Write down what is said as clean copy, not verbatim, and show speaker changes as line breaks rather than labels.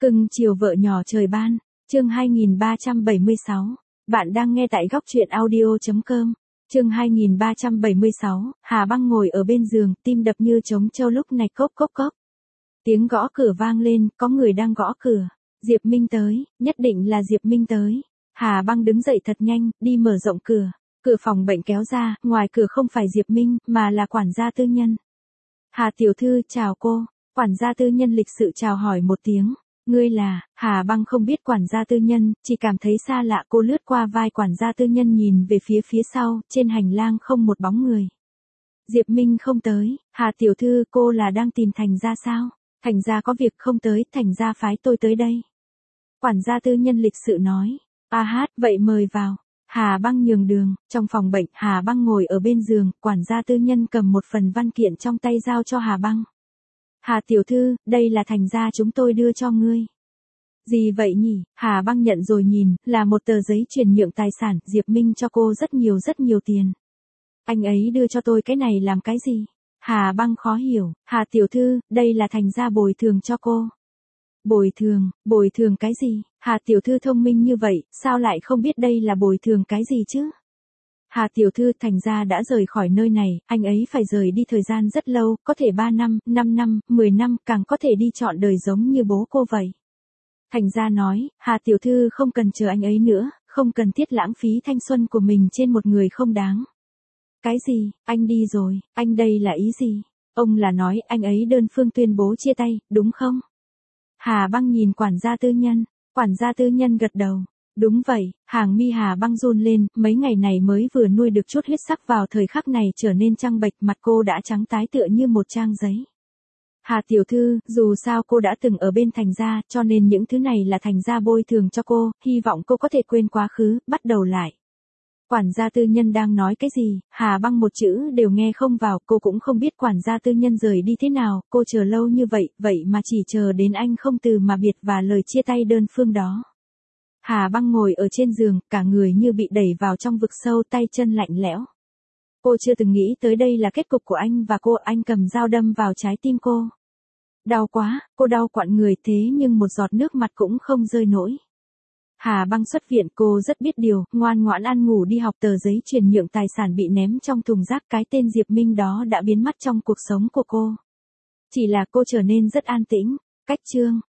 Cưng chiều vợ nhỏ trời ban, chương 2376. Bạn đang nghe tại góc truyện audio.com. Chương 2376, Hà Băng ngồi ở bên giường, tim đập như trống trâu lúc này cốc cốc cốc. Tiếng gõ cửa vang lên, có người đang gõ cửa. Diệp Minh tới, nhất định là Diệp Minh tới. Hà Băng đứng dậy thật nhanh, đi mở rộng cửa. Cửa phòng bệnh kéo ra, ngoài cửa không phải Diệp Minh, mà là quản gia tư nhân. Hà tiểu thư, chào cô. Quản gia tư nhân lịch sự chào hỏi một tiếng. Ngươi là, Hà Băng không biết quản gia tư nhân, chỉ cảm thấy xa lạ. Cô lướt qua vai quản gia tư nhân nhìn về phía sau, trên hành lang không một bóng người. Diệp Minh không tới, Hà tiểu thư, cô là đang tìm Thành gia sao? Thành gia có việc không tới, Thành gia phái tôi tới đây. Quản gia tư nhân lịch sự nói, vậy mời vào. Hà Băng nhường đường, trong phòng bệnh, Hà Băng ngồi ở bên giường, quản gia tư nhân cầm một phần văn kiện trong tay giao cho Hà Băng. Hà tiểu thư, đây là Thành gia chúng tôi đưa cho ngươi. Gì vậy nhỉ? Hà Băng nhận rồi nhìn, là một tờ giấy chuyển nhượng tài sản, Diệp Minh cho cô rất nhiều tiền. Anh ấy đưa cho tôi cái này làm cái gì? Hà Băng khó hiểu, Hà tiểu thư, đây là Thành gia bồi thường cho cô. Bồi thường cái gì? Hà tiểu thư thông minh như vậy, sao lại không biết đây là bồi thường cái gì chứ? Hà tiểu thư, Thành gia đã rời khỏi nơi này, anh ấy phải rời đi thời gian rất lâu, có thể 3 năm, 5 năm, 10 năm, càng có thể đi trọn đời giống như bố cô vậy. Thành gia nói, Hà tiểu thư không cần chờ anh ấy nữa, không cần thiết lãng phí thanh xuân của mình trên một người không đáng. Cái gì, anh đi rồi, anh đây là ý gì? Ông là nói anh ấy đơn phương tuyên bố chia tay, đúng không? Hà Băng nhìn quản gia tư nhân gật đầu. Đúng vậy, hàng mi Hà Băng run lên, mấy ngày này mới vừa nuôi được chút huyết sắc vào thời khắc này trở nên trắng bệch, mặt cô đã trắng tái tựa như một trang giấy. Hà tiểu thư, dù sao cô đã từng ở bên Thành gia, cho nên những thứ này là Thành gia bồi thường cho cô, hy vọng cô có thể quên quá khứ, bắt đầu lại. Quản gia tư nhân đang nói cái gì, Hà Băng một chữ đều nghe không vào, cô cũng không biết quản gia tư nhân rời đi thế nào, cô chờ lâu như vậy, vậy mà chỉ chờ đến anh không từ mà biệt và lời chia tay đơn phương đó. Hà Băng ngồi ở trên giường, cả người như bị đẩy vào trong vực sâu, tay chân lạnh lẽo. Cô chưa từng nghĩ tới đây là kết cục của anh và cô, anh cầm dao đâm vào trái tim cô. Đau quá, cô đau quặn người thế nhưng một giọt nước mặt cũng không rơi nổi. Hà Băng xuất viện, cô rất biết điều, ngoan ngoãn ăn ngủ đi học, tờ giấy chuyển nhượng tài sản bị ném trong thùng rác, cái tên Diệp Minh đó đã biến mất trong cuộc sống của cô. Chỉ là cô trở nên rất an tĩnh. Cách chương